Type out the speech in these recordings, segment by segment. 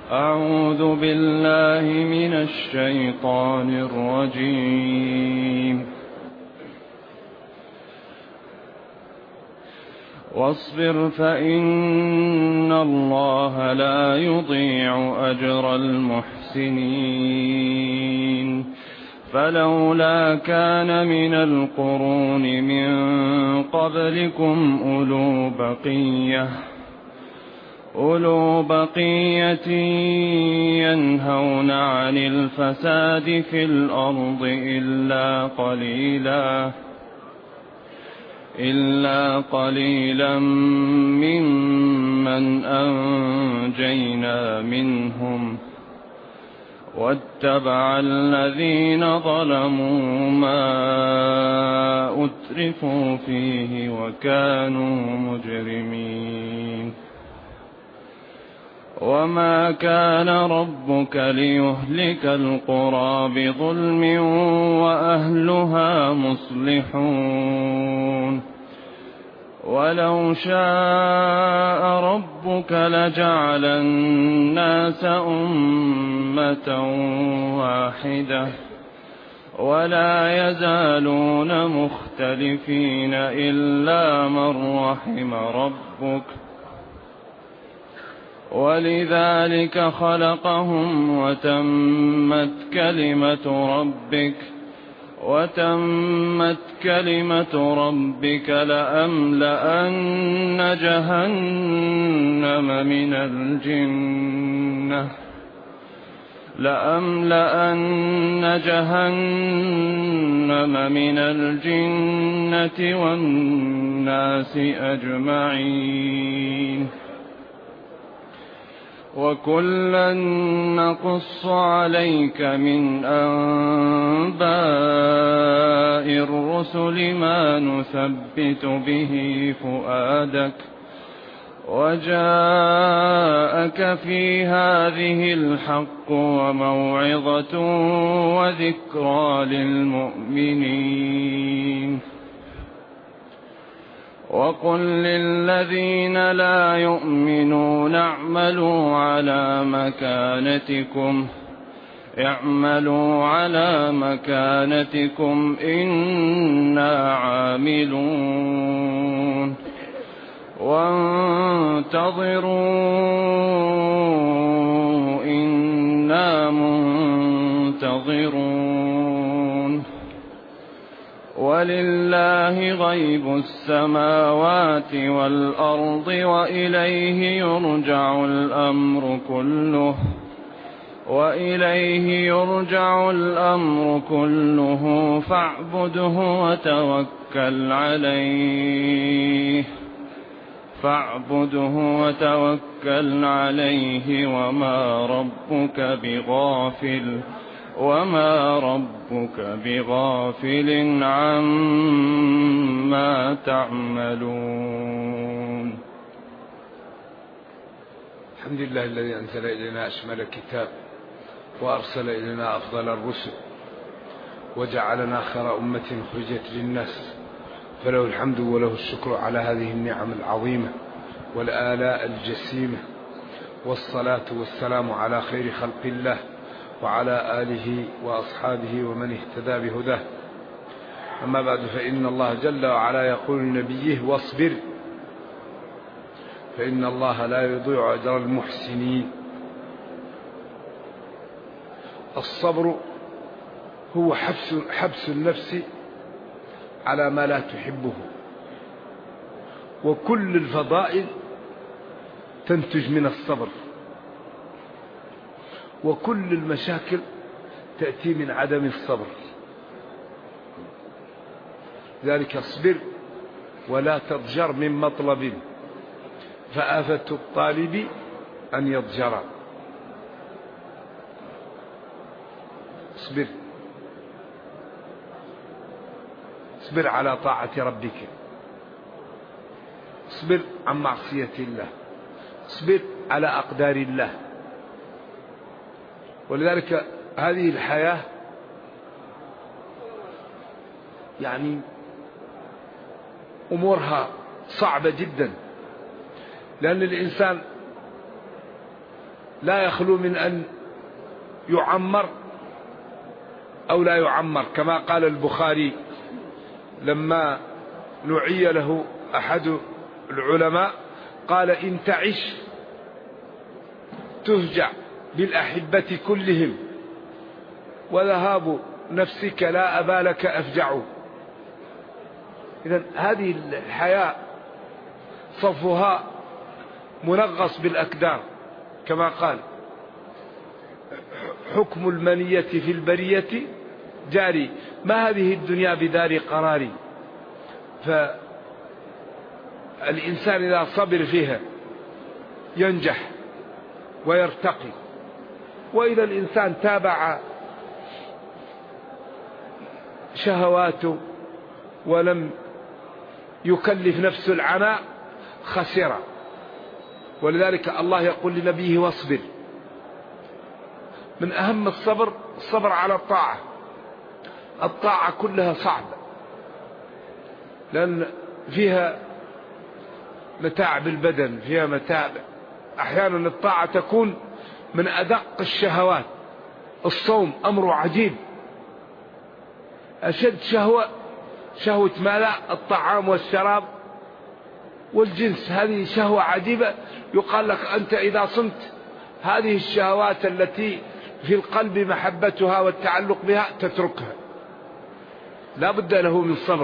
أعوذ بالله من الشيطان الرجيم. واصبر فإن الله لا يضيع أجر المحسنين. فلولا كان من القرون من قبلكم أولو بقية ينهون عن الفساد في الأرض إلا قليلا ممن أنجينا منهم واتبع الذين ظلموا ما أترفوا فيه وكانوا مجرمين. وما كان ربك ليهلك القرى بظلم وأهلها مصلحون. ولو شاء ربك لجعل الناس أمة واحدة ولا يزالون مختلفين إلا من رحم ربك ولذلك خلقهم وتمت كلمة ربك لأملأن جهنم من الجنة والناس أجمعين. وكلا نقص عليك من أنباء الرسل ما نثبت به فؤادك وجاءك في هذه الحق وموعظة وذكرى للمؤمنين. وقل للذين لا يؤمنون اعملوا على مكانتكم إنا عاملون وانتظروا إنا منتظرون. ولله غيب السماوات والأرض وإليه يرجع الأمر كله فاعبده وتوكل عليه وما ربك بغافل عما تعملون. الحمد لله الذي أنزل إلينا أشمل الكتاب وأرسل إلينا أفضل الرسل وجعلنا خير أمة خرجت للناس، فله الحمد وله الشكر على هذه النعم العظيمة والآلاء الجسيمة، والصلاة والسلام على خير خلق الله وعلى آله وأصحابه ومن اهتدى بهداه. أما بعد، فإن الله جل وعلا يقول لنبيه: واصبر فإن الله لا يضيع أجر المحسنين. الصبر هو حبس النفس على ما لا تحبه، وكل الفضائل تنتج من الصبر، وكل المشاكل تأتي من عدم الصبر. ذلك اصبر ولا تضجر من مطلب، فآفة الطالب أن يضجر. اصبر على طاعة ربك، اصبر عن معصية الله، اصبر على أقدار الله. ولذلك هذه الحياة يعني أمورها صعبة جدا، لأن الإنسان لا يخلو من أن يعمر أو لا يعمر، كما قال البخاري لما نعي له أحد العلماء قال: إن تعش تفجع بالأحبة كلهم، وذهاب نفسك لا أبا لك أفجع. إذن هذه الحياة صفها منغص بالأكدار، كما قال: حكم المنية في البرية جاري، ما هذه الدنيا بدار قراري. فالإنسان إذا صبر فيها ينجح ويرتقي، وإذا الإنسان تابع شهواته ولم يكلف نفسه العناء خسر. ولذلك الله يقول لنبيه: واصبر. من أهم الصبر على الطاعة. الطاعة كلها صعبة، لأن فيها متاعب البدن، فيها متاعب. أحيانا الطاعة تكون من أدق الشهوات. الصوم أمر عجيب، أشد شهوة ماذا؟ الطعام والشراب والجنس. هذه شهوة عجيبة. يقال لك أنت إذا صمت هذه الشهوات التي في القلب محبتها والتعلق بها تتركها، لا بد له من صبر.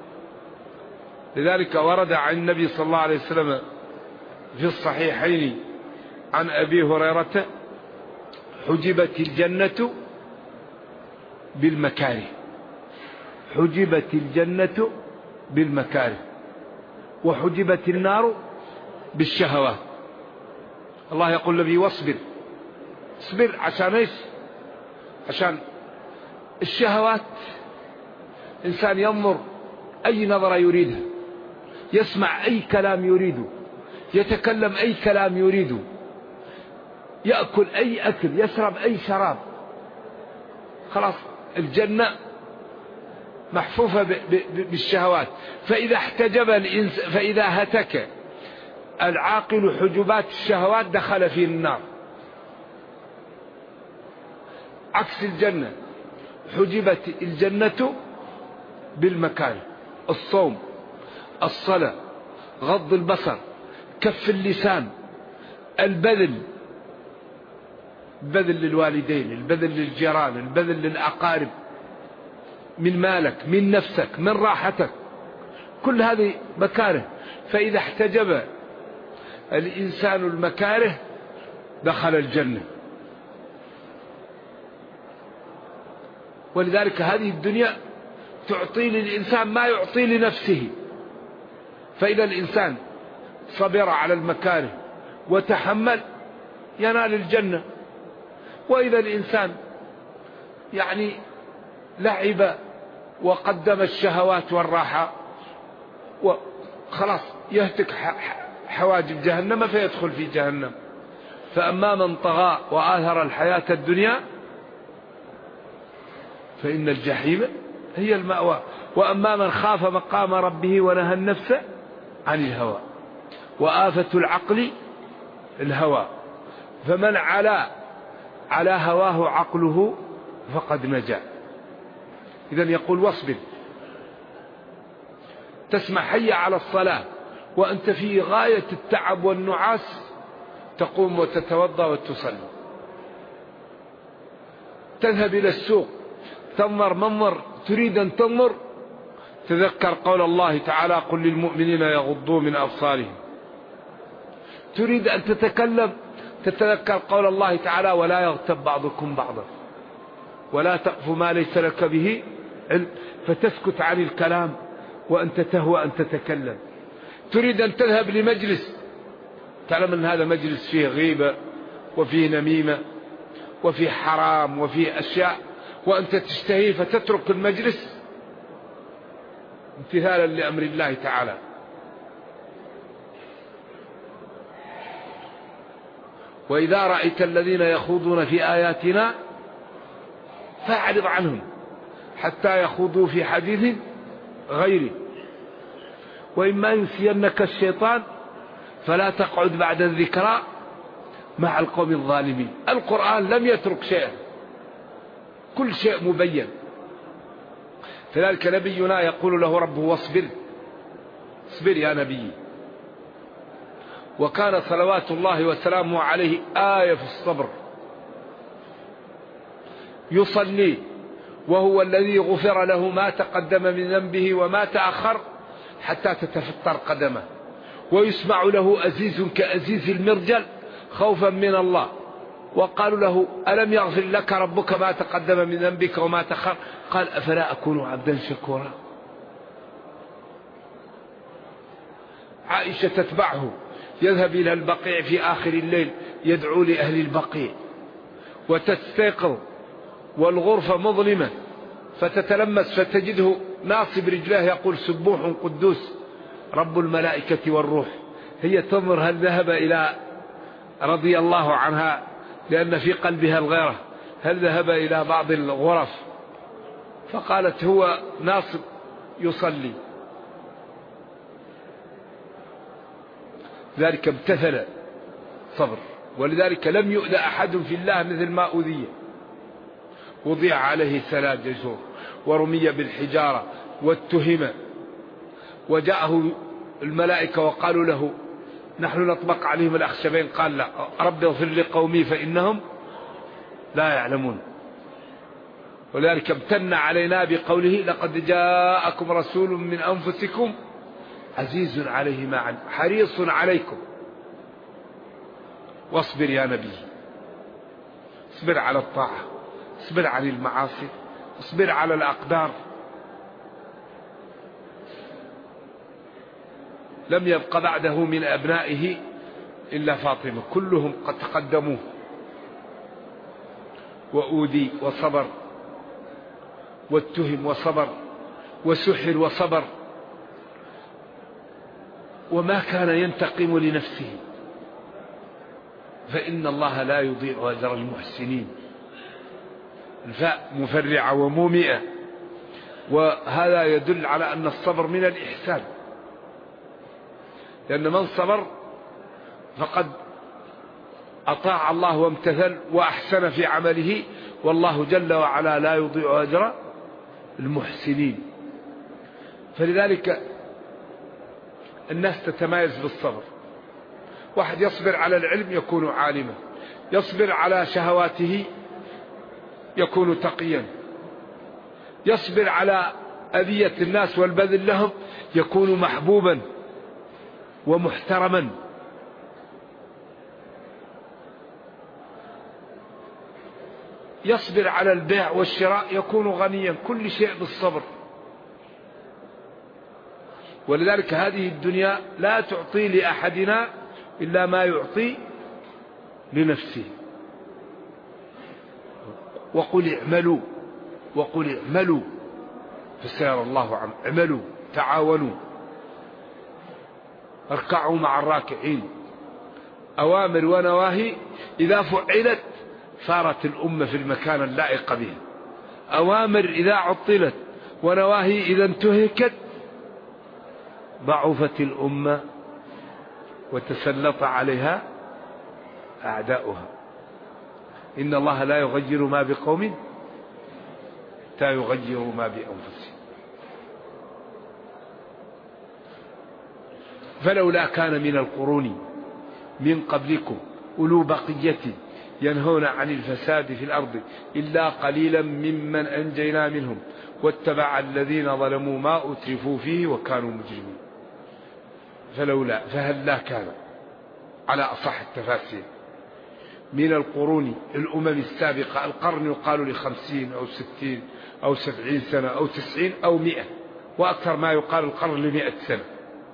لذلك ورد عن النبي صلى الله عليه وسلم في الصحيحين عن أبي هريرة: حجبت الجنة بالمكاره. حجبت الجنة بالمكاره، وحجبت النار بالشهوات. الله يقول لي: واصبر. اصبر عشان ايش؟ عشان الشهوات. إنسان ينظر أي نظرة يريدها، يسمع أي كلام يريده، يتكلم أي كلام يريده، يأكل أي أكل، يشرب أي شراب. خلاص الجنة محفوفة بالشهوات. فإذا احتجب الإنسان، فإذا هتك العاقل حجبات الشهوات دخل في النار. عكس الجنة، حجبت الجنة بالمكاره: الصوم، الصلاة، غض البصر، كف اللسان، البذل للوالدين، البذل للجيران، البذل للأقارب، من مالك، من نفسك، من راحتك، كل هذه مكاره. فإذا احتجب الإنسان المكاره دخل الجنة. ولذلك هذه الدنيا تعطي للإنسان ما يعطي لنفسه. فإذا الإنسان صبر على المكاره وتحمل ينال الجنة. وإذا الإنسان لعب وقدم الشهوات والراحة وخلاص يهتك حواجب جهنم فيدخل في جهنم. فأما من طغى وآثر الحياة الدنيا فإن الجحيم هي المأوى. وأما من خاف مقام ربه ونهى النفس عن الهوى. وآفة العقل الهوى، فمن على هواه عقله فقد نجا. إذن يقول: واصبر. تسمع حي على الصلاة وأنت في غاية التعب والنعاس تقوم وتتوضأ وتصلي. تذهب إلى السوق تنظر منظر تريد أن تنظر، تذكر قول الله تعالى: قل للمؤمنين يغضوا من أبصارهم. تريد أن تتكلم تتذكر قول الله تعالى: ولا يغتب بعضكم بعضا ولا تقف ما ليس لك به علم، فتسكت عن الكلام وأنت تهوى أن تتكلم. تريد أن تذهب لمجلس تعلم أن هذا مجلس فيه غيبة وفيه نميمة وفيه حرام وفيه أشياء وأنت تشتهي، فتترك المجلس امتثالا لأمر الله تعالى. وإذا رأيت الذين يخوضون في آياتنا فأعرض عنهم حتى يخوضوا في حديث غيره، وإما ينسينك الشيطان فلا تقعد بعد الذكرى مع القوم الظالمين. القرآن لم يترك شيئا، كل شيء مبين. فذلك نبينا يقول له ربه واصبر، اصبر يا نبي. وكان صلوات الله وسلامه عليه آية في الصبر، يصلي وهو الذي غفر له ما تقدم من ذنبه وما تأخر حتى تتفطر قدمه، ويسمع له أزيز كأزيز المرجل خوفا من الله. وقالوا له ألم يغفر لك ربك ما تقدم من ذنبك وما تأخر؟ قال أفلا أكون عبدا شكورا. عائشة تتبعه يذهب إلى البقيع في آخر الليل يدعو لأهل البقيع، وتستيقظ والغرفة مظلمة فتتلمس فتجده ناصب رجلاه يقول سبوح قدوس رب الملائكة والروح. هي تنظر هل ذهب إلى رضي الله عنها لأن في قلبها الغيرة، هل ذهب إلى بعض الغرف؟ فقالت هو ناصب يصلي. ذلك امتثل صبر، ولذلك لم يؤذى أحد في الله مثل ما أذي. وضيع عليه 3 جزور ورمي بالحجارة واتهم، وجاءه الملائكة وقالوا له نحن نطبق عليهم الأخشبين، قال لا، رب اغفر لقومي فإنهم لا يعلمون. ولذلك امتن علينا بقوله لقد جاءكم رسول من أنفسكم عزيز عليه ما عنتم حريص عليكم. واصبر يا نبي، اصبر على الطاعة، اصبر عن المعاصي، اصبر على الأقدار. لم يبق بعده من أبنائه إلا فاطمة، كلهم قد تقدموه، وأودي وصبر، واتهم وصبر، وسحر وصبر، وما كان ينتقم لنفسه، فإن الله لا يضيع أجر المحسنين. الفاء مفرعة ومومئة، وهذا يدل على أن الصبر من الإحسان، لأن من صبر فقد أطاع الله وامتثل وأحسن في عمله، والله جل وعلا لا يضيع أجر المحسنين. فلذلك الناس تتميز بالصبر. واحد يصبر على العلم يكون عالما، يصبر على شهواته يكون تقيا، يصبر على أذية الناس والبذل لهم يكون محبوبا ومحترما. يصبر على البيع والشراء يكون غنيا، كل شيء بالصبر. ولذلك هذه الدنيا لا تعطي لأحدنا إلا ما يعطي لنفسه. وقل اعملوا، وقل اعملوا فسيرى الله عنكم، اعملوا تعاونوا، اركعوا مع الراكعين. أوامر ونواهي إذا فعلت صارت الأمة في المكان اللائق بها. أوامر إذا عطلت ونواهي إذا انتهكت ضعفت الأمة وتسلط عليها أعداؤها. إن الله لا يغير ما بقوم حتى يغيروا ما بأنفسهم. فلولا كان من القرون من قبلكم أولو بقية ينهون عن الفساد في الأرض إلا قليلا ممن أنجينا منهم واتبع الذين ظلموا ما أترفوا فيه وكانوا مجرمين. فلولا فهلا كان على أصح التفاسير من القرون الأمم السابقة. القرن يقال ل50 أو 60 أو 70 سنة أو 90 أو 100، وأكثر ما يقال القرن ل100 سنة.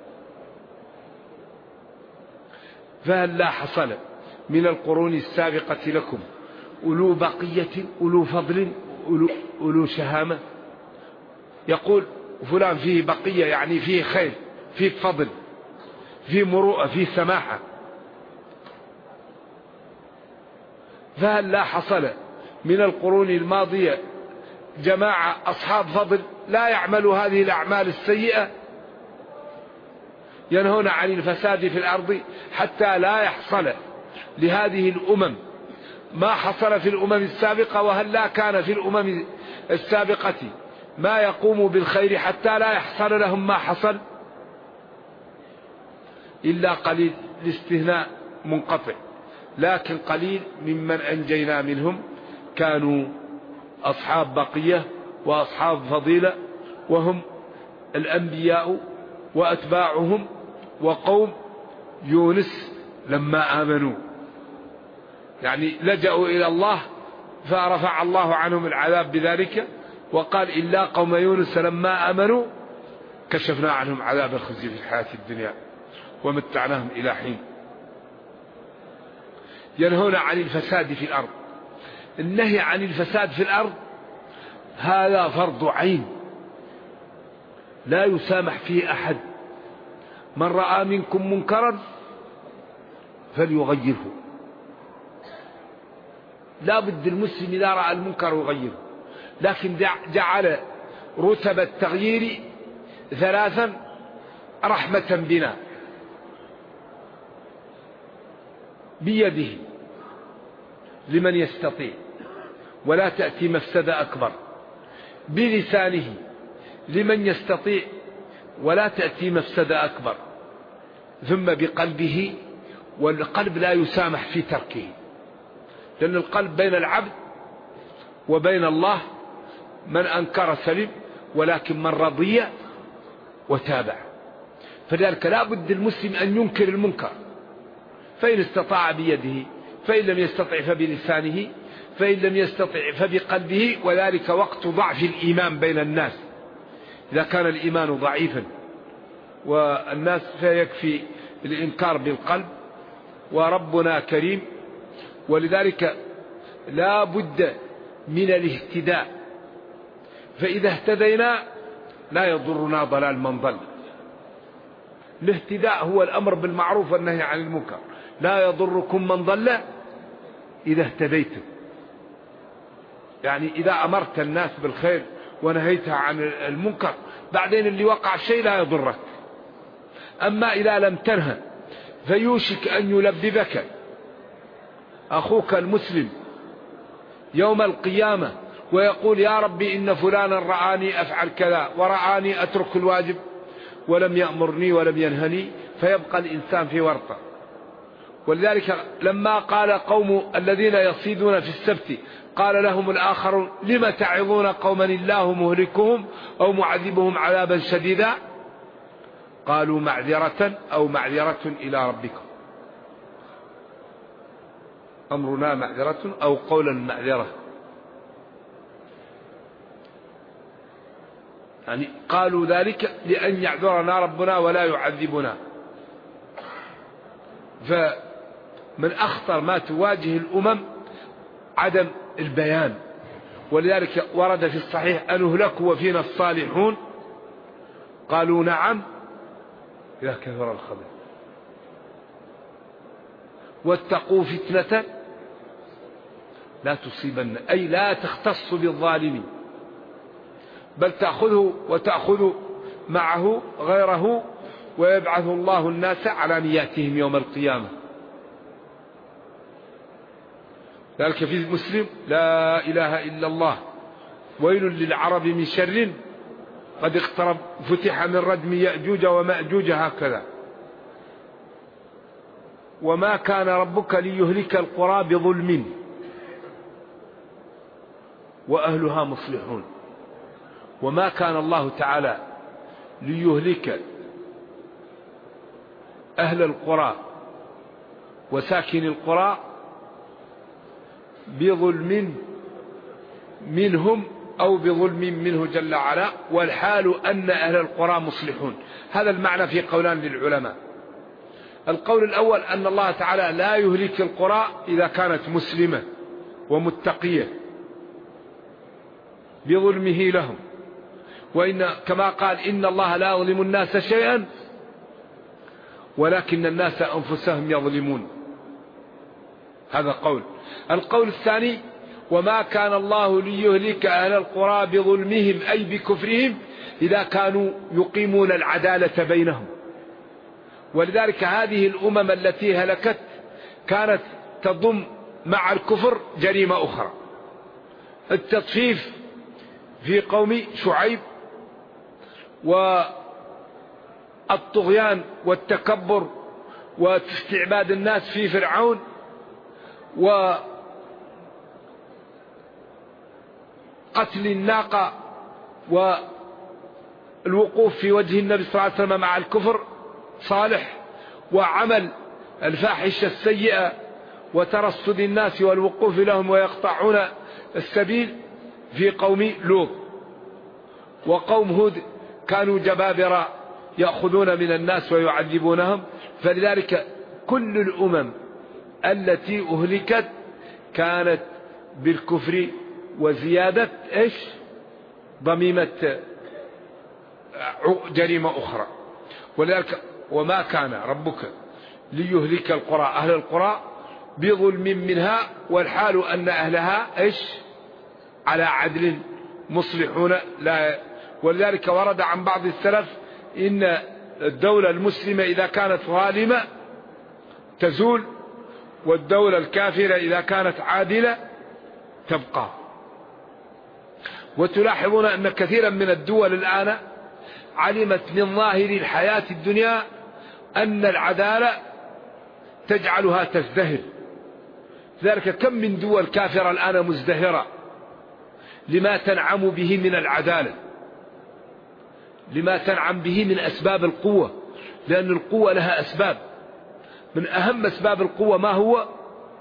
فهل لا حصل من القرون السابقة لكم أولو بقية أولو فضل أولو شهامة. يقول فلان فيه بقية يعني فيه خير، فيه فضل، فيه مروءة، فيه سماحة. فهل لا حصل من القرون الماضية جماعة أصحاب فضل لا يعملوا هذه الأعمال السيئة، ينهون عن الفساد في الأرض حتى لا يحصل لهذه الأمم ما حصل في الأمم السابقة، وهل لا كان في الأمم السابقة ما يقوم بالخير حتى لا يحصل لهم ما حصل؟ إلا قليل، الاستثناء منقطع، لكن قليل ممن أنجينا منهم كانوا أصحاب بقية وأصحاب فضيلة، وهم الأنبياء وأتباعهم وقوم يونس لما آمنوا، يعني لجأوا إلى الله فرفع الله عنهم العذاب بذلك، وقال إلا قوم يونس لما آمنوا كشفنا عنهم عذاب الخزي في الحياة الدنيا ومتعناهم إلى حين. ينهون عن الفساد في الأرض. النهي عن الفساد في الأرض هذا فرض عين لا يسامح فيه أحد. من رأى منكم منكرا فليغيره. لا بد المسلم إذا رأى المنكر يغيره، لكن جعل رتب التغيير ثلاثا رحمة بنا، بيده لمن يستطيع ولا تأتي مفسدة أكبر، بلسانه لمن يستطيع ولا تأتي مفسدة أكبر، ثم بقلبه، والقلب لا يسامح في تركه، لأن القلب بين العبد وبين الله، من أنكر سلم ولكن من رضي وتابع. فذلك لا بد المسلم أن ينكر المنكر، فإن استطاع بيده، فإن لم يستطع فبلسانه، فإن لم يستطع فبقلبه، وذلك وقت ضعف الإيمان بين الناس. إذا كان الإيمان ضعيفا والناس فيكفي الإنكار بالقلب، وربنا كريم، ولذلك لا بد من الاهتداء، فإذا اهتدينا لا يضرنا ضلال من ضل. الاهتداء هو الأمر بالمعروف والنهي عن المنكر. لا يضركم من ضل إذا اهتديتم، يعني إذا أمرت الناس بالخير ونهيتها عن المنكر، بعدين اللي وقع الشيء لا يضرك. أما إذا لم تنهى فيوشك أن يلببك أخوك المسلم يوم القيامة ويقول يا ربي إن فلانا رآني أفعل كذا ورآني أترك الواجب ولم يأمرني ولم ينهني، فيبقى الإنسان في ورطة. ولذلك لما قال قوم الذين يصيدون في السبت قال لهم الآخرون لم تعظون قوما الله مهلكهم أو معذبهم عذابا شديدا، قالوا معذرة أو معذرة إلى ربكم، أمرنا معذرة أو قولا معذرة، يعني قالوا ذلك لأن يعذرنا ربنا ولا يعذبنا. فمن أخطر ما تواجه الأمم عدم البيان، ولذلك ورد في الصحيح أن نهلكوا وفينا الصالحون، قالوا نعم إذا كثر الخبث، واتقوا فتنة لا تصيبن، أي لا تختص بالظالمين، بل تأخذه وتأخذ معه غيره، ويبعث الله الناس على نياتهم يوم القيامة. ذلك في مسلم لا إله إلا الله ويل للعرب من شر قد اقترب فتح من ردم يأجوج ومأجوج، هكذا. وما كان ربك ليهلك القرى بظلم وأهلها مصلحون. وما كان الله تعالى ليهلك أهل القرى وساكن القرى بظلم منهم أو بظلم منه جل وعلا، والحال أن أهل القرى مصلحون. هذا المعنى في قولان للعلماء. القول الأول أن الله تعالى لا يهلك القرى إذا كانت مسلمة ومتقية بظلمه لهم، وإن كما قال إن الله لا يظلم الناس شيئا ولكن الناس أنفسهم يظلمون. هذا قول. القول الثاني وما كان الله ليهلك أهل القرى بظلمهم أي بكفرهم إذا كانوا يقيمون العدالة بينهم. ولذلك هذه الأمم التي هلكت كانت تضم مع الكفر جريمة أخرى. التطفيف في قوم شعيب، والطغيان والتكبر واستعباد الناس في فرعون، وقتل الناقة، والوقوف في وجه النبي صلى الله عليه وسلم مع الكفر صالح، وعمل الفاحشة السيئة وترصد الناس والوقوف لهم ويقطعون السبيل في قوم لوط. وقوم هود كانوا جبابرة يأخذون من الناس ويعذبونهم. فلذلك كل الأمم التي أهلكت كانت بالكفر وزيادة ضميمة جريمة أخرى. ولذلك وما كان ربك ليهلك القرى أهل القرى بظلم منها والحال أن أهلها على عدل مصلحون. لا. ولذلك ورد عن بعض السلف إن الدولة المسلمة إذا كانت ظالمة تزول، والدولة الكافرة إذا كانت عادلة تبقى. وتلاحظون أن كثيرا من الدول الآن علمت من ظاهر الحياة الدنيا أن العدالة تجعلها تزدهر. ذلك كم من دول كافرة الآن مزدهرة لما تنعم به من العدالة، لما تنعم به من أسباب القوة، لأن القوة لها أسباب. من أهم أسباب القوة ما هو؟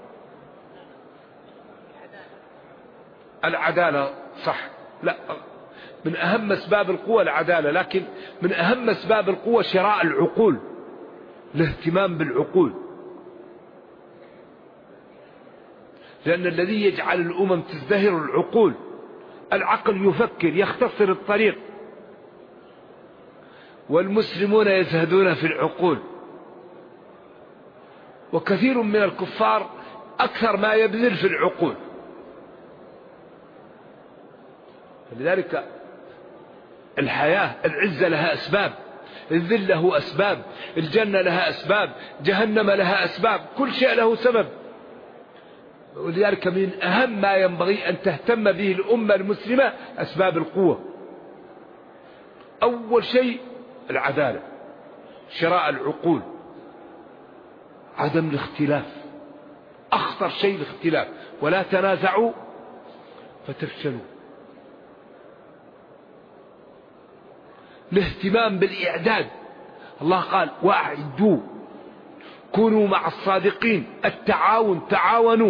العدالة. صح، لا، من أهم أسباب القوة العدالة، لكن من أهم أسباب القوة شراء العقول، الاهتمام بالعقول. لأن الذي يجعل الأمم تزدهر العقول. العقل يفكر، يختصر الطريق، والمسلمون يزهدون في العقول. وكثير من الكفار أكثر ما يبذل في العقول. لذلك الحياة، العزة لها أسباب، الذل له أسباب، الجنة لها أسباب، جهنم لها أسباب، كل شيء له سبب. ولذلك من أهم ما ينبغي أن تهتم به الأمة المسلمة أسباب القوة. أول شيء العدالة، شراء العقول، عدم الاختلاف. أخطر شيء الاختلاف، ولا تنازعوا فتفشلوا. الاهتمام بالإعداد، الله قال وأعدوا، كونوا مع الصادقين، التعاون، تعاونوا.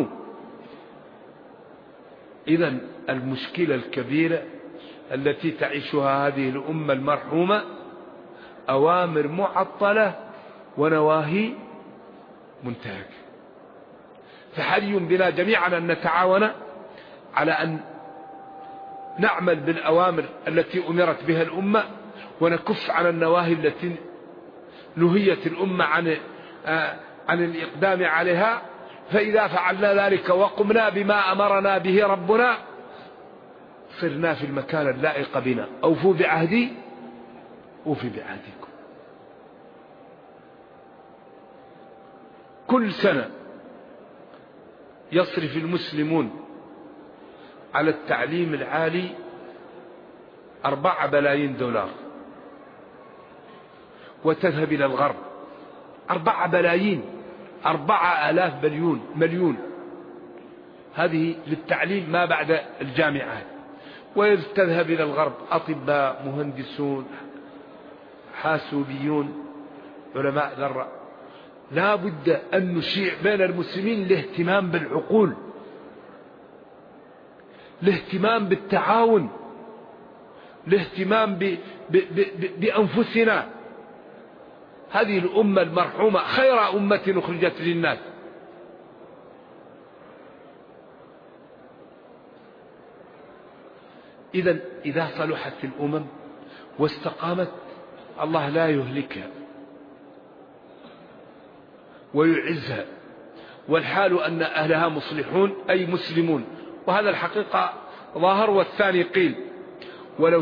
إذن المشكلة الكبيرة التي تعيشها هذه الأمة المرحومة أوامر معطلة ونواهي منتهكة. فحري بنا جميعا أن نتعاون على أن نعمل بالأوامر التي أمرت بها الأمة، ونكف عن النواهي التي نهيت الأمة عن الإقدام عليها. فإذا فعلنا ذلك وقمنا بما أمرنا به ربنا صرنا في المكان اللائق بنا. أوفوا بعهدي أوفي بعهدكم. كل سنة يصرف المسلمون على التعليم العالي 4 بلايين دولار، وتذهب إلى الغرب 4 بلايين، 4000 مليون. هذه للتعليم ما بعد الجامعات. وتذهب إلى الغرب أطباء، مهندسون، حاسوبيون، علماء ذرة. لا بد أن نشيع بين المسلمين الاهتمام بالعقول، الاهتمام بالتعاون، الاهتمام بأنفسنا. هذه الأمة المرحومة خير أمة أخرجت للناس. إذا صلحت الأمم واستقامت الله لا يهلكها ويعزها، والحال أن أهلها مصلحون أي مسلمون. وهذا الحقيقة ظاهر. والثاني قيل ولو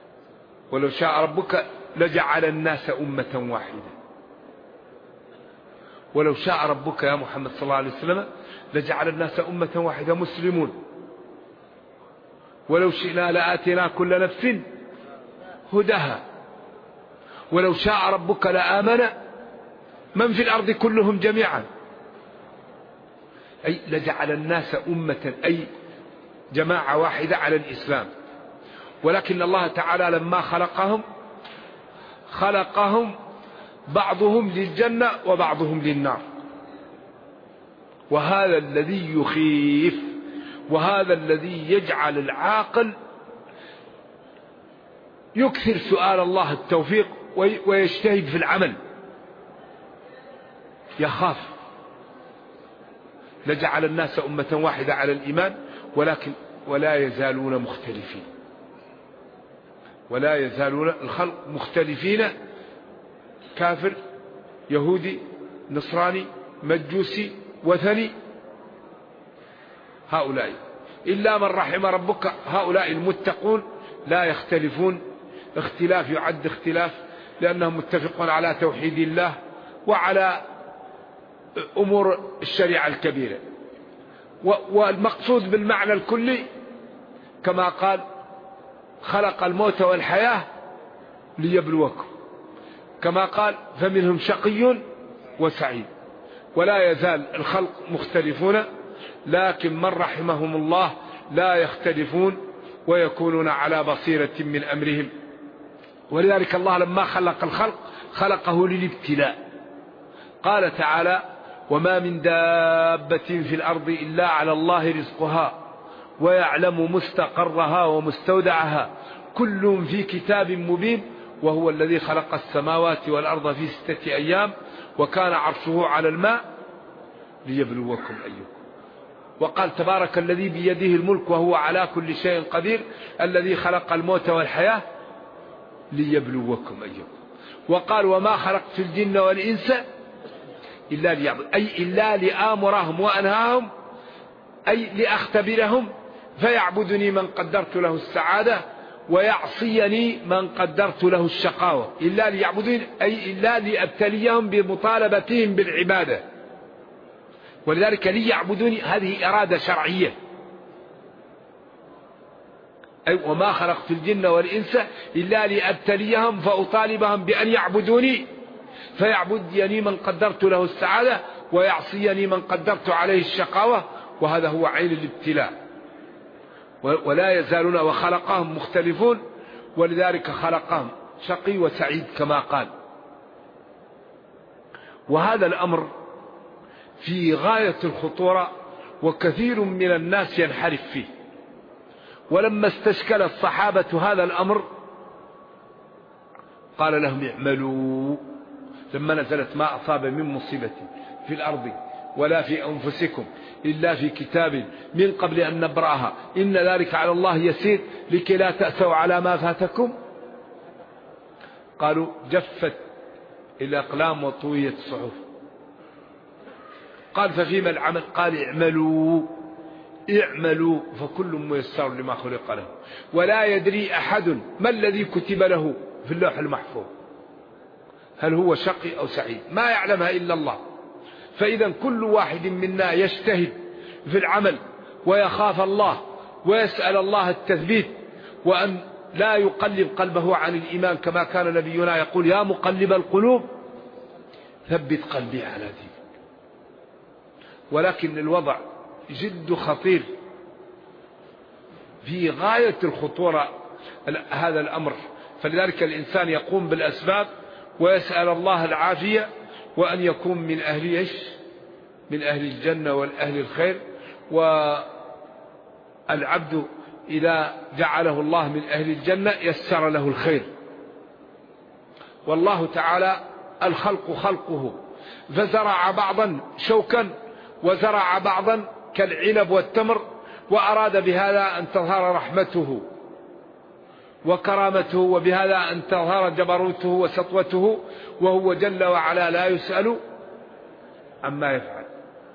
شاء ربك لجعل الناس أمة واحدة. ولو شاء ربك يا محمد صلى الله عليه وسلم لجعل الناس أمة واحدة مسلمون، ولو شئنا لآتينا كل نفس هداها، ولو شاء ربك لآمن من في الأرض كلهم جميعا، أي لجعل الناس أمة، أي جماعة واحدة على الإسلام. ولكن الله تعالى لما خلقهم بعضهم للجنة وبعضهم للنار، وهذا الذي يخيف، وهذا الذي يجعل العاقل يكثر سؤال الله التوفيق ويجتهد في العمل، يخاف. لجعل الناس أمة واحدة على الإيمان، ولكن ولا يزالون مختلفين، ولا يزالون الخلق مختلفين، كافر، يهودي، نصراني، مجوسي، وثني، هؤلاء إلا من رحم ربك، هؤلاء المتقون لا يختلفون، اختلاف يعد اختلاف لأنهم متفقون على توحيد الله وعلى أمور الشريعة الكبيرة. والمقصود بالمعنى الكلي كما قال خلق الموت والحياة ليبلوكم، كما قال فمنهم شقي وسعيد. ولا يزال الخلق مختلفون، لكن من رحمهم الله لا يختلفون ويكونون على بصيرة من أمرهم. ولذلك الله لما خلق الخلق خلقه للابتلاء. قال تعالى وما من دابة في الأرض إلا على الله رزقها ويعلم مستقرها ومستودعها كل في كتاب مبين وهو الذي خلق السماوات والأرض في 6 أيام وكان عرشه على الماء ليبلوكم أيكم. وقال تبارك الذي بيده الملك وهو على كل شيء قدير الذي خلق الموت والحياة ليبلوكم أيكم. وقال وما خلقت الجن والإنس إلا ليعبدون، أي إلا لآمرهم وأنهاهم، أي لأختبرهم فيعبدني من قدرت له السعادة ويعصيني من قدرت له الشقاوة. إلا ليعبدون أي إلا لأبتليهم بمطالبتهم بالعبادة. ولذلك ليعبدوني هذه إرادة شرعية، أي وما خلقت الجن والإنس إلا لأبتليهم فأطالبهم بأن يعبدوني فيعبدني من قدرت له السعادة ويعصيني من قدرت عليه الشقاوة. وهذا هو عين الابتلاء. ولا يزالون وخلقهم مختلفون، ولذلك خلقهم شقي وسعيد كما قال. وهذا الأمر في غاية الخطورة وكثير من الناس ينحرف فيه. ولما استشكل الصحابة هذا الأمر قال لهم اعملوا، لما نزلت ما أصاب من مصيبة في الأرض ولا في أنفسكم إلا في كتاب من قبل أن نبرأها إن ذلك على الله يسير لكي لا تأسوا على ما فاتكم. قالوا جفت الأقلام وطويت الصحف. قال ففيما العمل؟ قال اعملوا فكل ميسر لما خلق له ولا يدري أحد ما الذي كتب له في اللوح المحفوظ، هل هو شقي أو سعيد، ما يعلمها إلا الله. فإذا كل واحد منا يجتهد في العمل ويخاف الله ويسأل الله التثبيت، وأن لا يقلب قلبه عن الإيمان كما كان نبينا يقول يا مقلب القلوب ثبت قلبي على دينك. ولكن الوضع جد خطير، في غاية الخطورة هذا الأمر. فلذلك الإنسان يقوم بالأسباب ويسأل الله العافية وأن يكون من أهل إيش؟ من أهل الجنة والأهل الخير. والعبد إذا جعله الله من أهل الجنة يسر له الخير. والله تعالى الخلق خلقه، فزرع بعضا شوكا وزرع بعضا كالعنب والتمر، وأراد بهذا أن تظهر رحمته وكرامته، وبهذا أن تظهر جبروته وسطوته، وهو جل وعلا لا يسأل عما يفعل.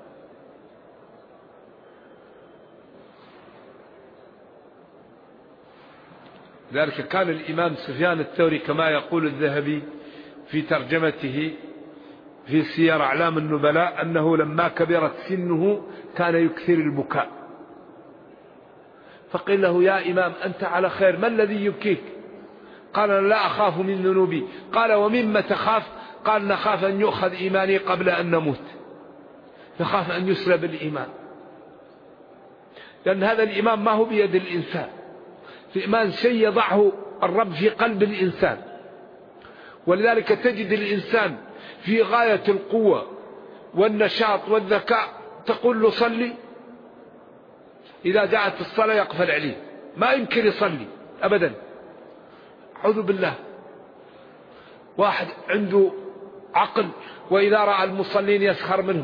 ذلك كان الإمام سفيان الثوري كما يقول الذهبي في ترجمته في سير أعلام النبلاء أنه لما كبرت سنه كان يكثر البكاء، فقيل له يا إمام أنت على خير، ما الذي يبكيك؟ قال أنا لا أخاف من ذنوبي. قال ومما تخاف؟ قال نخاف أن يؤخذ إيماني قبل أن نموت، نخاف أن يسلب الإيمان، لأن هذا الإيمان ما هو بيد الإنسان، الإيمان شيء يضعه الرب في قلب الإنسان. ولذلك تجد الإنسان في غاية القوة والنشاط والذكاء تقول له صلي، إذا جاءت الصلاة يقفل عليه، ما يمكن يصلي أبدا. أعوذ بالله. واحد عنده عقل وإذا رأى المصلين يسخر منهم،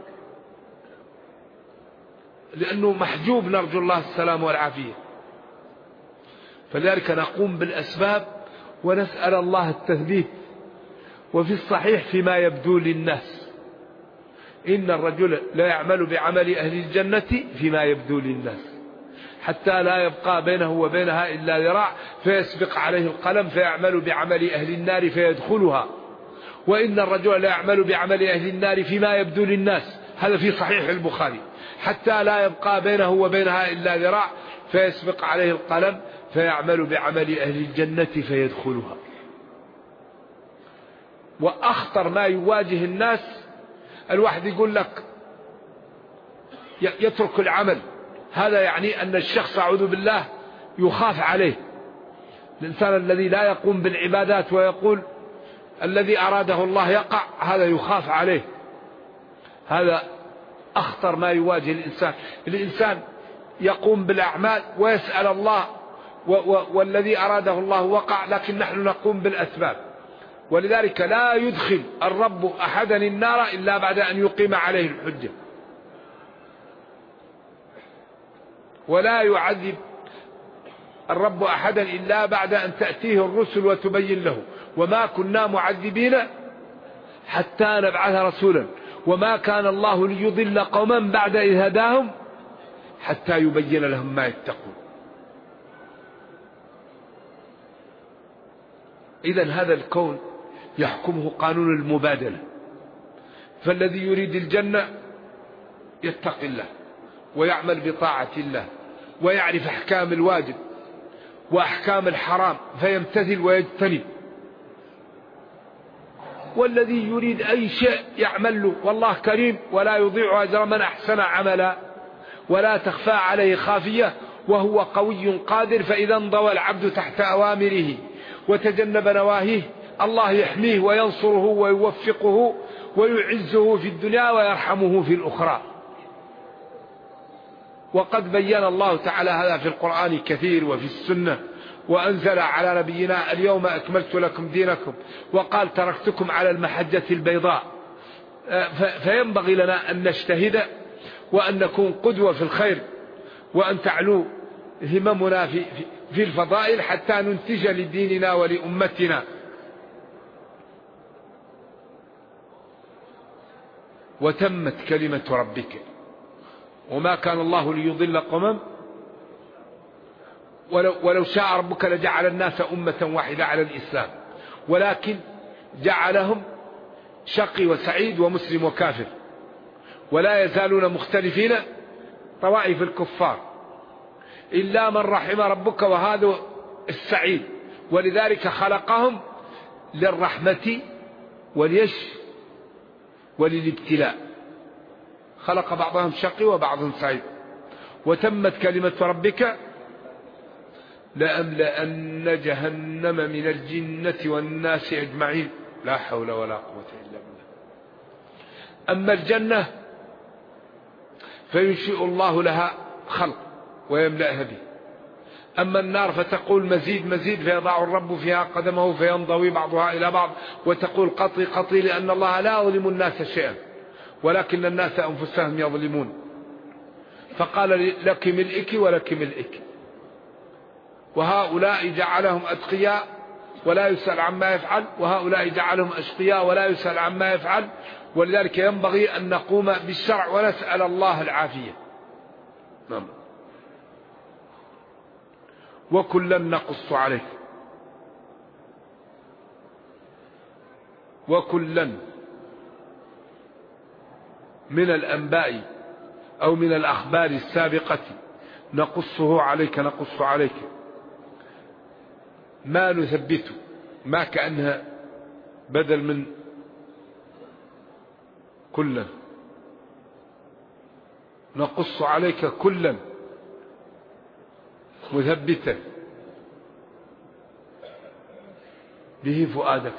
لأنه محجوب، نرجو الله السلام والعافية. فلذلك نقوم بالأسباب ونسأل الله التثبيت. وفي الصحيح فيما يبدو للناس إن الرجل لا يعمل بعمل أهل الجنة فيما يبدو للناس حتى لا يبقى بينه وبينها إلا ذراع فيسبق عليه القلم فيعمل بعمل أهل النار فيدخلها. وإن الرجل لا يعمل بعمل أهل النار فيما يبدو للناس، هذا في صحيح البخاري، حتى لا يبقى بينه وبينها إلا ذراع فيسبق عليه القلم فيعمل بعمل أهل الجنة فيدخلها. وأخطر ما يواجه الناس الواحد يقول لك يترك العمل، هذا يعني أن الشخص أعوذ بالله يخاف عليه. الإنسان الذي لا يقوم بالعبادات ويقول الذي أراده الله يقع، هذا يخاف عليه، هذا أخطر ما يواجه الإنسان. الإنسان يقوم بالأعمال ويسأل الله والذي أراده الله وقع، لكن نحن نقوم بالأسباب. ولذلك لا يدخل الرب أحدا النار إلا بعد أن يقيم عليه الحجة، ولا يعذب الرب أحدا إلا بعد أن تأتيه الرسل وتبين له. وما كنا معذبين حتى نبعث رسولا وما كان الله ليضل قوما بعد إذ هداهم حتى يبين لهم ما يتقون. إذن هذا الكون يحكمه قانون المبادلة، فالذي يريد الجنة يتقي الله ويعمل بطاعة الله ويعرف أحكام الواجب وأحكام الحرام فيمتثل ويجتنب، والذي يريد أي شيء يعمل له، والله كريم ولا يضيع أجر من أحسن عملا ولا تخفى عليه خافية وهو قوي قادر. فإذا انضوى العبد تحت أوامره وتجنب نواهيه الله يحميه وينصره ويوفقه ويعزه في الدنيا ويرحمه في الأخرى. وقد بين الله تعالى هذا في القرآن كثير وفي السنة، وأنزل على نبينا اليوم أكملت لكم دينكم، وقال تركتكم على المحجة البيضاء. فينبغي لنا أن نجتهد وأن نكون قدوة في الخير وأن تعلو هممنا في الفضائل حتى ننتج لديننا ولأمتنا. وتمت كلمة ربك وما كان الله ليضل قوما ولو شاء ربك لجعل الناس أمة واحدة على الإسلام، ولكن جعلهم شقي وسعيد ومسلم وكافر، ولا يزالون مختلفين طوائف الكفار إلا من رحم ربك وهذا السعيد. ولذلك خلقهم للرحمة وللابتلاء، خلق بعضهم شقي وبعضهم سعيد. وتمت كلمة ربك لأملأن جهنم من الجنة والناس أجمعين. لا حول ولا قوة إلا بالله. أما الجنة فينشئ الله لها خلق ويملأها به. أما النار فتقول مزيد مزيد فيضع الرب فيها قدمه فينضوي بعضها إلى بعض وتقول قطي قطي، لأن الله لا يظلم الناس شيئا ولكن الناس أنفسهم يظلمون. فقال لك ملئك ولك ملئك. وهؤلاء جعلهم أتقياء ولا يسأل عما يفعل، وهؤلاء جعلهم أشقياء ولا يسأل عما يفعل. ولذلك ينبغي أن نقوم بالشرع ونسأل الله العافية. نعم. وكلا نقص عليك، من الأنباء أو من الأخبار السابقة نقصه عليك نقص عليك ما نثبته، ما كأنها بدل من كلا، نقص عليك كلا مثبتا به فؤادك.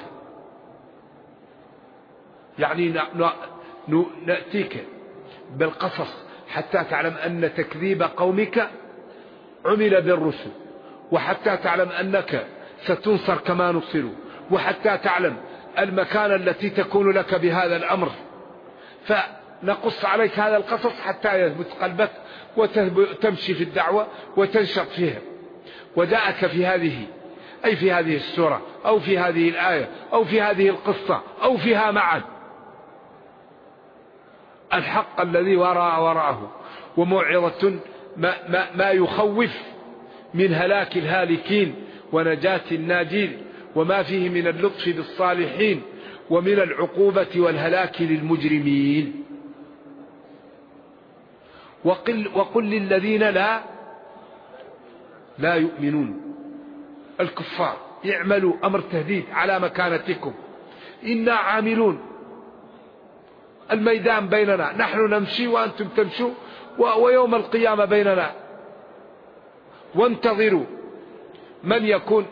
يعني نأتيك بالقصص حتى تعلم أن تكذيب قومك عمل بالرسل، وحتى تعلم أنك ستنصر كما نصروا، وحتى تعلم المكانة التي تكون لك بهذا الأمر. فنقص عليك هذا القصص حتى يثبت قلبك وتمشي في الدعوة وتنشط فيها. وجاءك في هذه، أي في هذه السورة أو في هذه الآية أو في هذه القصة أو فيها معا، الحق الذي وراءه وموعظة ما يخوف من هلاك الهالكين ونجاة الناجين، وما فيه من اللطف بالصالحين ومن العقوبة والهلاك للمجرمين. وقل للذين لا يؤمنون الكفار اعملوا، أمر تهديد على مكانتكم إنا عاملون، الميدان بيننا، نحن نمشي وأنتم تمشوا، ويوم القيامة بيننا، وانتظروا من يكون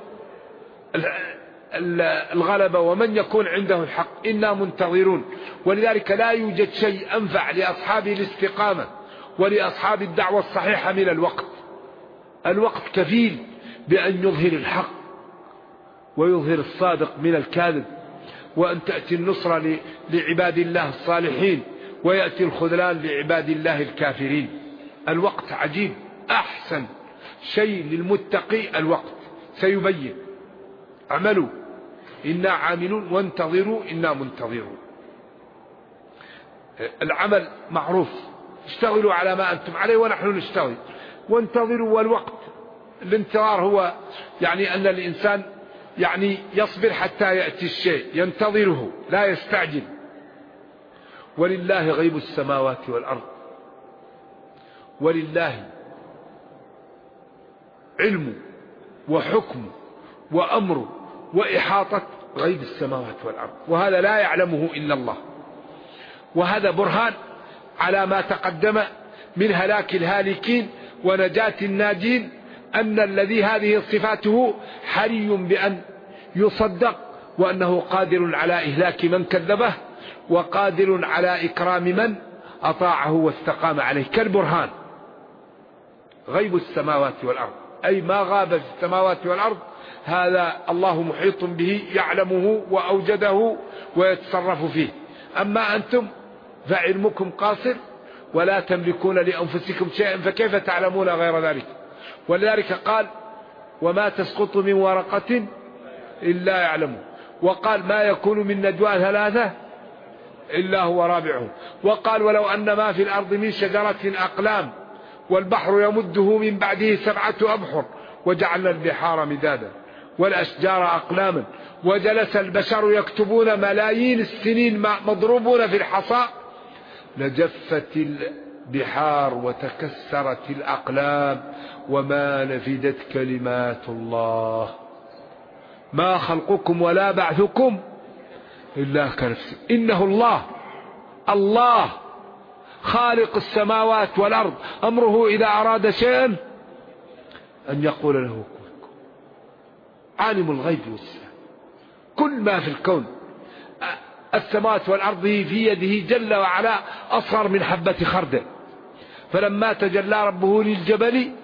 الغلبة ومن يكون عنده الحق، إنا منتظرون. ولذلك لا يوجد شيء أنفع لأصحاب الاستقامة ولأصحاب الدعوة الصحيحة من الوقت. الوقت كفيل بأن يظهر الحق ويظهر الصادق من الكاذب، وأن تأتي النصرة لعباد الله الصالحين ويأتي الخذلان لعباد الله الكافرين. الوقت عجيب، أحسن شيء للمتقي الوقت، سيبين. اعملوا إنا عاملون وانتظروا إنا منتظرون. العمل معروف، اشتغلوا على ما أنتم عليه ونحن نشتغل، وانتظروا. والوقت الانتظار هو يعني أن الإنسان يعني يصبر حتى يأتي الشيء، ينتظره لا يستعجل. ولله غيب السماوات والأرض، ولله علم وحكم وأمر وإحاطة غيب السماوات والأرض، وهذا لا يعلمه إلا الله. وهذا برهان على ما تقدم من هلاك الهالكين ونجاة الناجين، أن الذي هذه صفاته حري بأن يصدق، وأنه قادر على إهلاك من كذبه، وقادر على إكرام من أطاعه واستقام عليه، كالبرهان. غيب السماوات والأرض أي ما غاب في السماوات والأرض، هذا الله محيط به، يعلمه وأوجده ويتصرف فيه. أما أنتم فعلمكم قاصر ولا تملكون لأنفسكم شيئا، فكيف تعلمون غير ذلك؟ ولذلك قال وما تسقط من ورقة إلا يعلمه، وقال ما يكون من نجوى ثلاثة إلا هو رابعهم، وقال ولو أن ما في الأرض من شجرة أقلام والبحر يمده من بعده 7 أبحر وجعلنا البحار مدادا والأشجار أقلاما وجلس البشر يكتبون ملايين السنين مضروبون في الحصى لجفت البحار وتكسرت الأقلام وما نفدت كلمات الله ما خلقكم ولا بعثكم إلا كنفس. إنه الله خالق السماوات والأرض، أمره إذا أراد شيئا أن يقول له كن. عالم الغيب والشهادة، كل ما في الكون السماوات والأرض في يده جل وعلا أصغر من حبة خردل. فلما تجلى ربه للجبل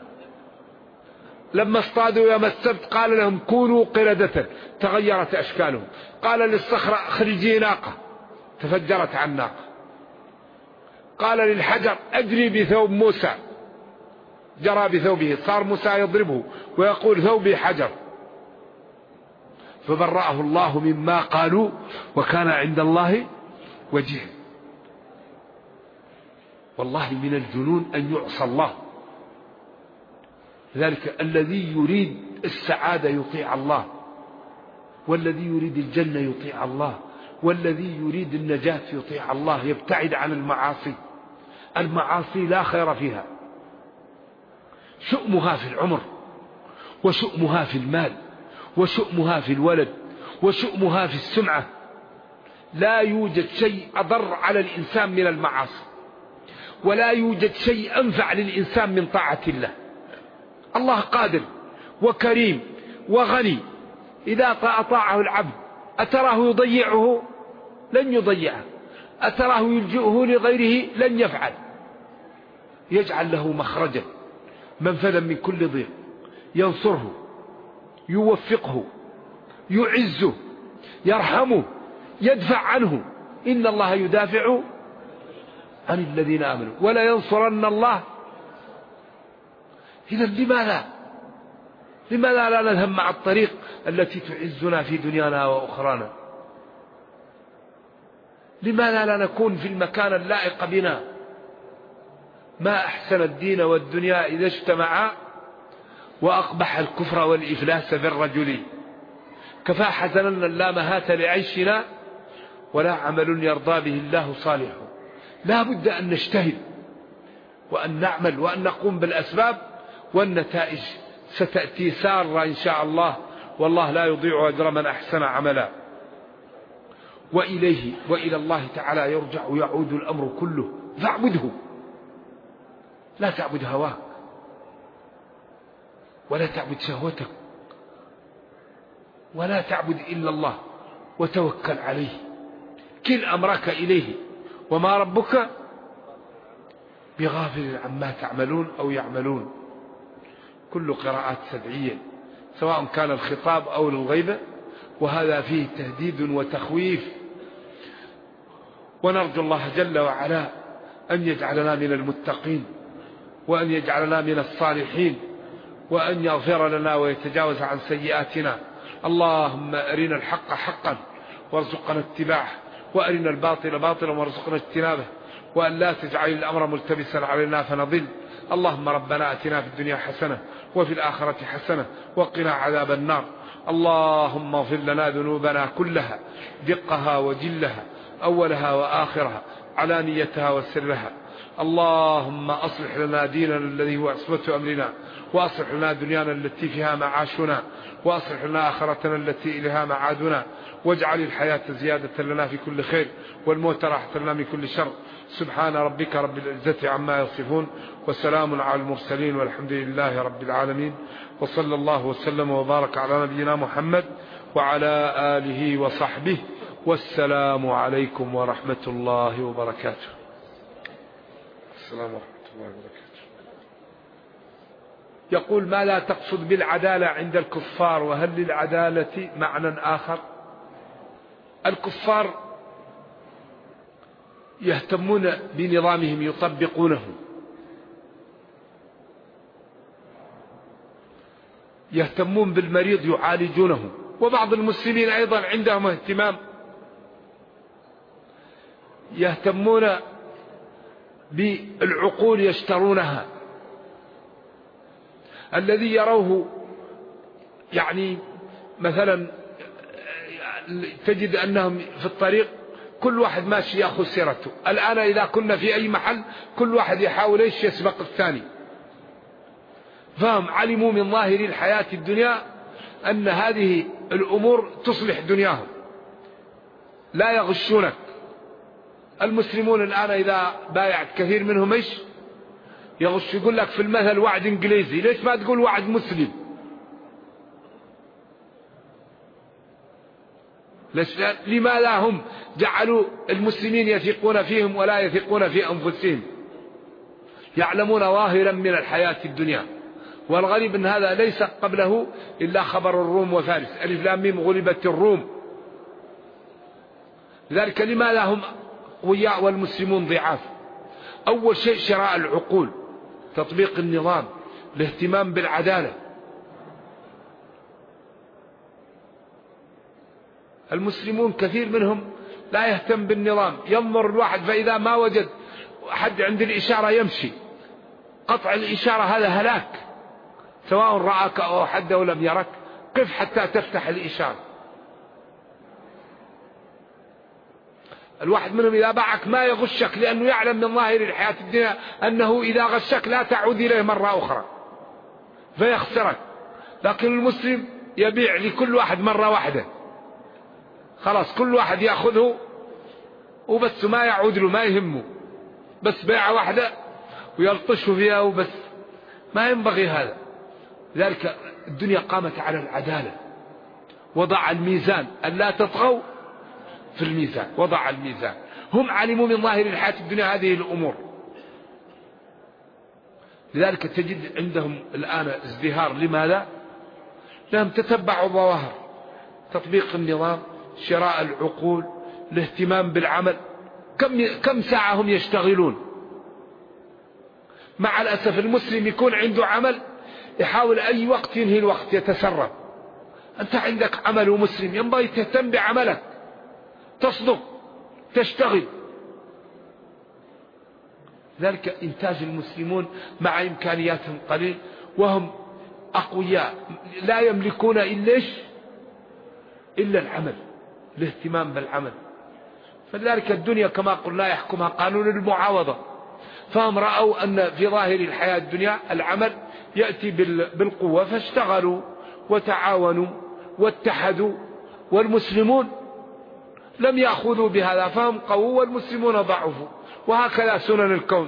لما اصطادوا يوم السبت قال لهم كونوا قردة تغيرت أشكالهم، قال للصخرة اخرجي ناقة تفجرت عن ناقة، قال للحجر أجري بثوب موسى جرى بثوبه، صار موسى يضربه ويقول ثوبي حجر، فبرأه الله مما قالوا وكان عند الله وجيها. والله من الجنون أن يعصى الله. لذلك الذي يريد السعادة يطيع الله، والذي يريد الجنة يطيع الله، والذي يريد النجاة يطيع الله، يبتعد عن المعاصي. المعاصي لا خير فيها، شؤمها في العمر، وشؤمها في المال، وشؤمها في الولد، وشؤمها في السمعة. لا يوجد شيء أضر على الإنسان من المعاصي، ولا يوجد شيء أنفع للإنسان من طاعة الله. الله قادر وكريم وغني، إذا أطاعه العبد أتراه يضيعه؟ لن يضيعه. أتراه يلجئه لغيره؟ لن يفعل. يجعل له مخرجا منفذا من كل ضيق، ينصره، يوفقه، يعزه، يرحمه، يدفع عنه. إن الله يدافع عن الذين آمنوا ولا ينصرن الله. إذا لماذا لا نذهب مع الطريق التي تعزنا في دنيانا وأخرانا؟ لماذا لا نكون في المكان اللائق بنا؟ ما أحسن الدين والدنيا إذا اجتمعا، وأقبح الكفر والإفلاس في الرجل. كفى حزنا لا مهات لعيشنا، ولا عمل يرضى به الله صالح. لا بد أن نجتهد وأن نعمل وأن نقوم بالأسباب، والنتائج ستأتي سارة إن شاء الله، والله لا يضيع أجر من أحسن عملا. وإليه وإلى الله تعالى يرجع ويعود الأمر كله، فاعبده، لا تعبد هواك، ولا تعبد شهوتك، ولا تعبد إلا الله، وتوكل عليه. كل أمرك إليه، وما ربك بغافل عما تعملون أو يعملون. كل قراءات سبعية، سواء كان الخطاب أو للغيبة، وهذا فيه تهديد وتخويف. ونرجو الله جل وعلا أن يجعلنا من المتقين، وأن يجعلنا من الصالحين، وأن يغفر لنا ويتجاوز عن سيئاتنا. اللهم أرنا الحق حقا وارزقنا اتباعه، وأرنا الباطل باطلا وارزقنا اجتنابه، وأن لا تجعل الأمر ملتبسا علينا فنضل. اللهم ربنا أتنا في الدنيا حسنة وفي الآخرة حسنة وقنا عذاب النار. اللهم اغفر لنا ذنوبنا كلها، دقها وجلها، أولها وآخرها، علانيتها وسرها. اللهم أصلح لنا ديننا الذي هو عصمة أمرنا، وأصلح لنا دنيانا التي فيها معاشنا، وأصلح لنا آخرتنا التي إليها معادنا، واجعل الحياة زيادة لنا في كل خير، والموت راحة لنا من كل شر. سبحان ربك رب العزة عما يصفون، وسلام على المرسلين، والحمد لله رب العالمين. وصلى الله وسلم وبارك على نبينا محمد وعلى آله وصحبه، والسلام عليكم ورحمة الله وبركاته. السلام ورحمة الله وبركاته. يقول: ما لا تقصد بالعدالة عند الكفار، وهل للعدالة معنى آخر؟ الكفار يهتمون بنظامهم، يطبقونه، يهتمون بالمريض يعالجونه. وبعض المسلمين أيضا عندهم اهتمام، يهتمون بالعقول يشترونها. الذي يروه يعني مثلا تجد أنهم في الطريق كل واحد ماشي يأخذ سيرته. الآن إذا كنا في أي محل كل واحد يحاول يسبق الثاني، فهم علموا من ظاهر الحياة الدنيا أن هذه الأمور تصلح دنياهم، لا يغشونك. المسلمون الآن إذا بايعت كثير منهم إيش يغش؟ يقول لك في المثل وعد إنجليزي، ليش ما تقول وعد مسلم؟ لماذا هم جعلوا المسلمين يثقون فيهم ولا يثقون في أنفسهم؟ يعلمون ظاهرا من الحياة الدنيا. والغريب أن هذا ليس قبله إلا خبر الروم وفارس، ألف لام ميم غلبت الروم. لذلك لماذا هم قوياء والمسلمون ضعاف؟ أول شيء شراء العقول، تطبيق النظام، الاهتمام بالعدالة. المسلمون كثير منهم لا يهتم بالنظام، ينظر الواحد فإذا ما وجد حد عند الإشارة يمشي. قطع الإشارة هذا هلاك، سواء رأك أو حد أو لم يرك، قف حتى تفتح الإشارة. الواحد منهم إذا باعك ما يغشك، لأنه يعلم من ظاهر الحياة الدنيا أنه إذا غشك لا تعود إليه مرة أخرى فيخسرك. لكن المسلم يبيع لكل واحد مرة واحدة، خلاص كل واحد يأخذه وبس، ما يعود له، ما يهمه، بس بيعة واحدة ويلطشه فيها وبس. ما ينبغي هذا. لذلك الدنيا قامت على العدالة، وضع الميزان ألا تطغوا في الميزان، وضع الميزان. هم علموا من ظاهر الحياة الدنيا هذه الأمور. لذلك تجد عندهم الآن ازدهار. لماذا؟ لهم تتبعوا ظواهر، تطبيق النظام، شراء العقول، الاهتمام بالعمل. كم ساعة هم يشتغلون؟ مع الأسف المسلم يكون عنده عمل يحاول أي وقت ينهي الوقت، يتسرب. أنت عندك عمل ومسلم، ينبغي تهتم بعملك، تصدق، تشتغل. ذلك إنتاج المسلمون مع إمكانياتهم قليل، وهم أقوياء لا يملكون إلا العمل، الاهتمام بالعمل. فلذلك الدنيا كما قلنا يحكمها قانون المعاوضة. فهم رأوا أن في ظاهر الحياة الدنيا العمل يأتي بالقوة، فاشتغلوا وتعاونوا واتحدوا، والمسلمون لم يأخذوا بهذا، فهم قووا والمسلمون ضعفوا. وهكذا سنن الكون.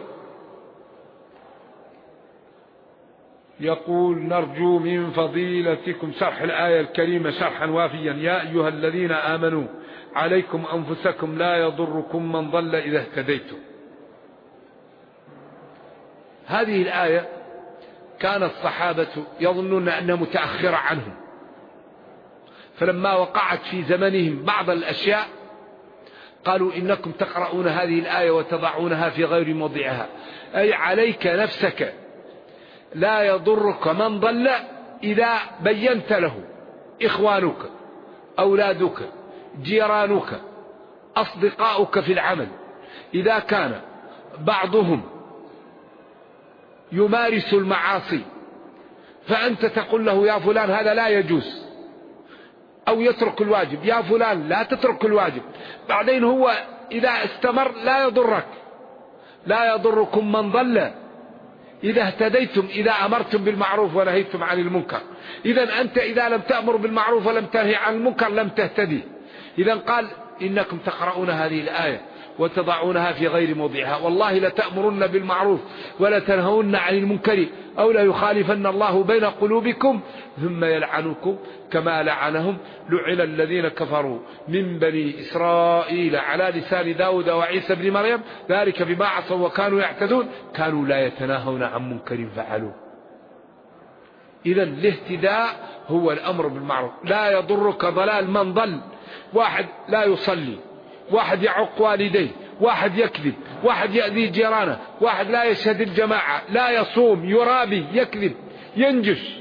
يقول: نرجو من فضيلتكم شرح الآية الكريمة شرحا وافيا. يا أيها الذين آمنوا عليكم أنفسكم لا يضركم من ضل إذا اهتديتم. هذه الآية كان الصحابة يظنون أنها متأخرة عنهم، فلما وقعت في زمنهم بعض الأشياء قالوا: إنكم تقرؤون هذه الآية وتضعونها في غير موضعها، أي عليك نفسك لا يضرك من ضل إذا بينت له. إخوانك، أولادك، جيرانك، أصدقاؤك في العمل، إذا كان بعضهم يمارس المعاصي فأنت تقول له: يا فلان هذا لا يجوز، أو يترك الواجب، يا فلان لا تترك الواجب. بعدين هو إذا استمر لا يضرك. لا يضركم من ضل إذا اهتديتم، إذا أمرتم بالمعروف ونهيتم عن المنكر. إذا أنت إذا لم تأمر بالمعروف ولم تنهي عن المنكر لم تهتدي. إذا قال: إنكم تقرؤون هذه الآية وتضعونها في غير موضعها، والله لتأمرن بالمعروف ولتنهون عن المنكر أو لا يخالفن الله بين قلوبكم ثم يلعنكم كما لعنهم. لعن الذين كفروا من بني إسرائيل على لسان داود وعيسى بن مريم ذلك بما عصوا وكانوا يعتدون كانوا لا يتناهون عن منكر فعلوه. إذا الاهتداء هو الأمر بالمعروف. لا يضرك ضلال من ضل. واحد لا يصلي، واحد يعق والديه، واحد يكذب، واحد يأذي جيرانه، واحد لا يشهد الجماعة، لا يصوم، يرابي، يكذب، ينجش،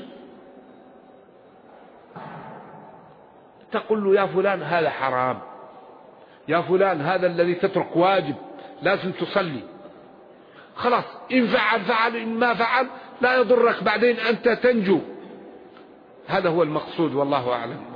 تقول له: يا فلان هذا حرام، يا فلان هذا الذي تترك واجب، لازم تصلي. خلاص، إن فعل فعل، إن ما فعل لا يضرك، بعدين أنت تنجو. هذا هو المقصود، والله أعلم.